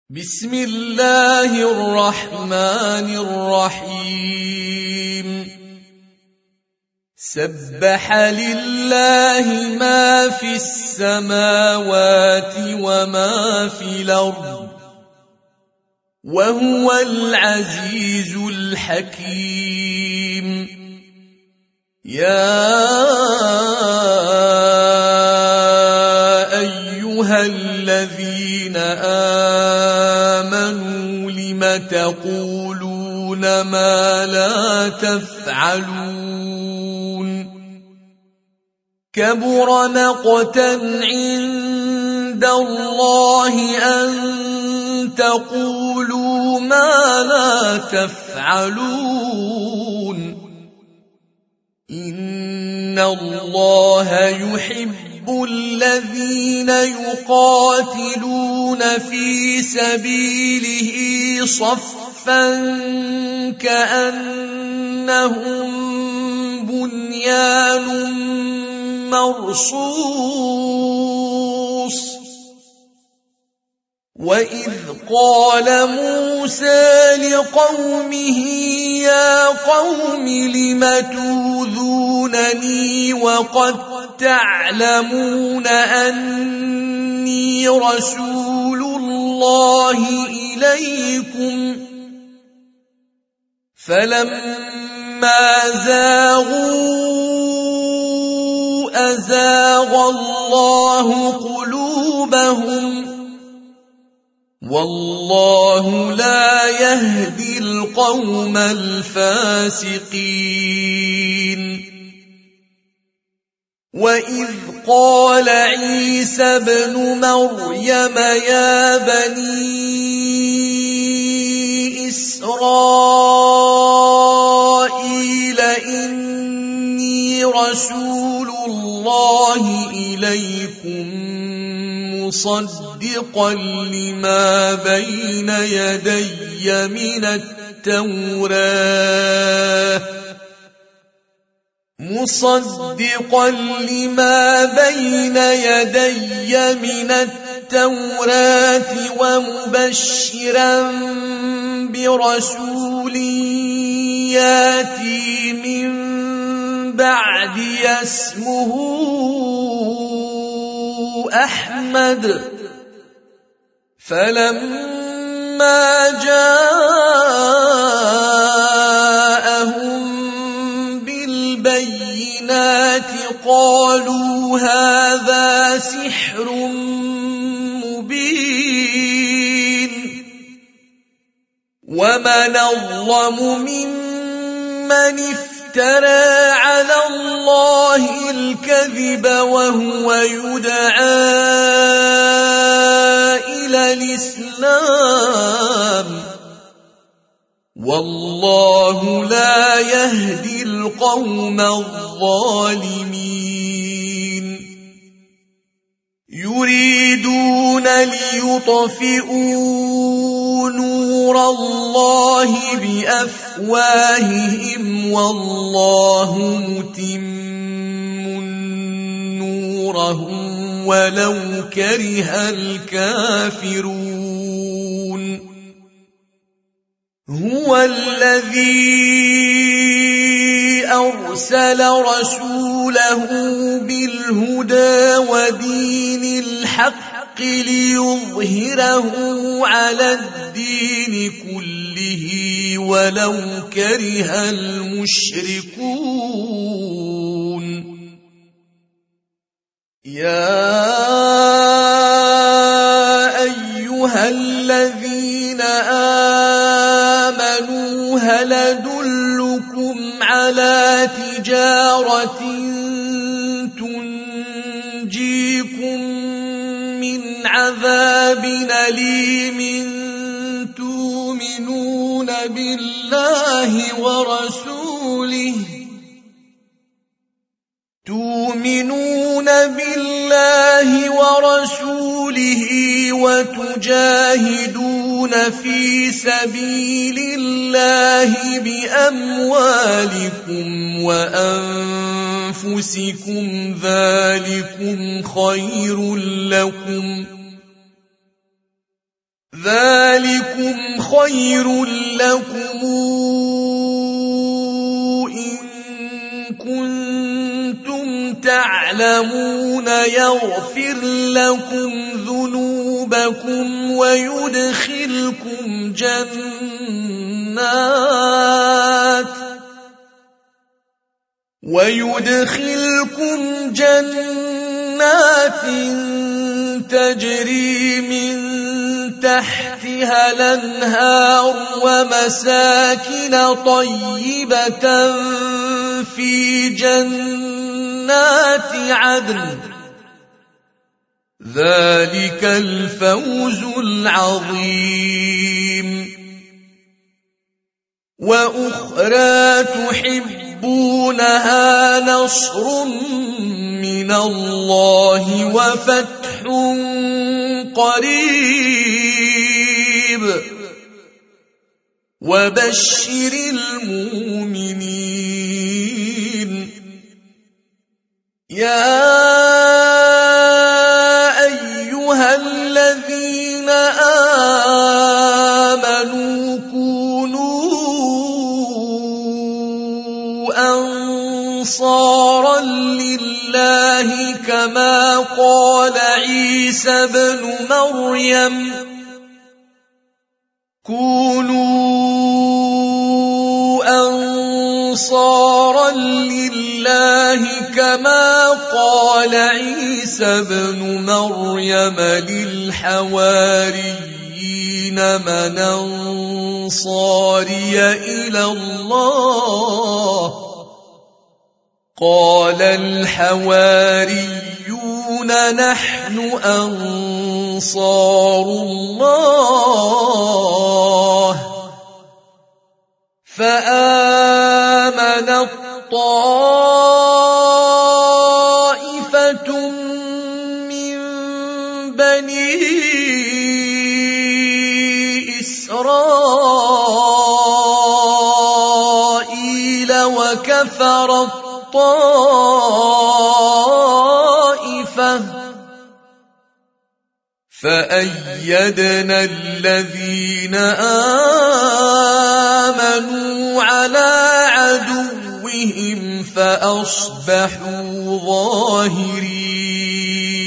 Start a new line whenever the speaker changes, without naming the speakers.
بسم الله الرحمن الرحيم سبح لله ما في السماوات وما في الأرض وهو العزيز الحكيم يا أيها الذين آمنوا لم تقولون ما لا تفعلون كبر مقتا عند الله أن تقولوا ما لا تفعلون إن الله يحب الذين يقاتلون في سبيله صفا كأنهم بنيان مرصوص وإذ قال موسى لقومه يا قوم لم توذونني وقد تعلمون أني رسول الله إليكم فلما زاغوا أزاغ الله قلوبهم والله لا يهدي القوم الفاسقين وإذ قال عيسى ابن مريم يا بني إسرائيل إني رسول الله إليكم مصدقا لما بين يدي من التوراة ومبشرا برسول ياتي من بعدي اسمه أحمد فلما جاءهم بالبينات قالوا هذا سحر مبين ومن أظلم ممن افترى على الله الكذب وهو يدعى إلى الإسلام والله لا يهدي القوم الظالمين يريدون ليطفئوا نور الله بأفواههم والله متم نوره ولو كره الكافرون هو الذي أرسل رسوله بالهدى ودين الحق ليظهره على الدين كله ولو كره المشركون يا أيها الذين آمنوا هل أدلكم على تجارة تنجيكم من عذاب أليم تؤمنون بالله ورسوله وتجاهدون في سبيل الله بأموالكم وأنفسكم ذلكم خير لكم ذلكم خير لكم إن كنتم تعلمون يغفر لكم ذنوبكم ويدخلكم جنات تجري من تحتها الأنهار ومساكن طيبة في جنات عدن ذلك الفوز العظيم وأخرى تحبونها نصر من الله وفتح قريب وبشر المؤمنين يا أيها الذين آمنوا كونوا أنصارا لله كما قال عيسى ابن مريم أنصارا لله كما قال عيسى ابن مريم للحواريين من أنصاري إلى الله قال الحواريون نحن أنصار الله فآمنت طائفة من بني إسرائيل وكفرت طائفة فأيدنا الذين آمنوا على عدوهم فأصبحوا ظاهرين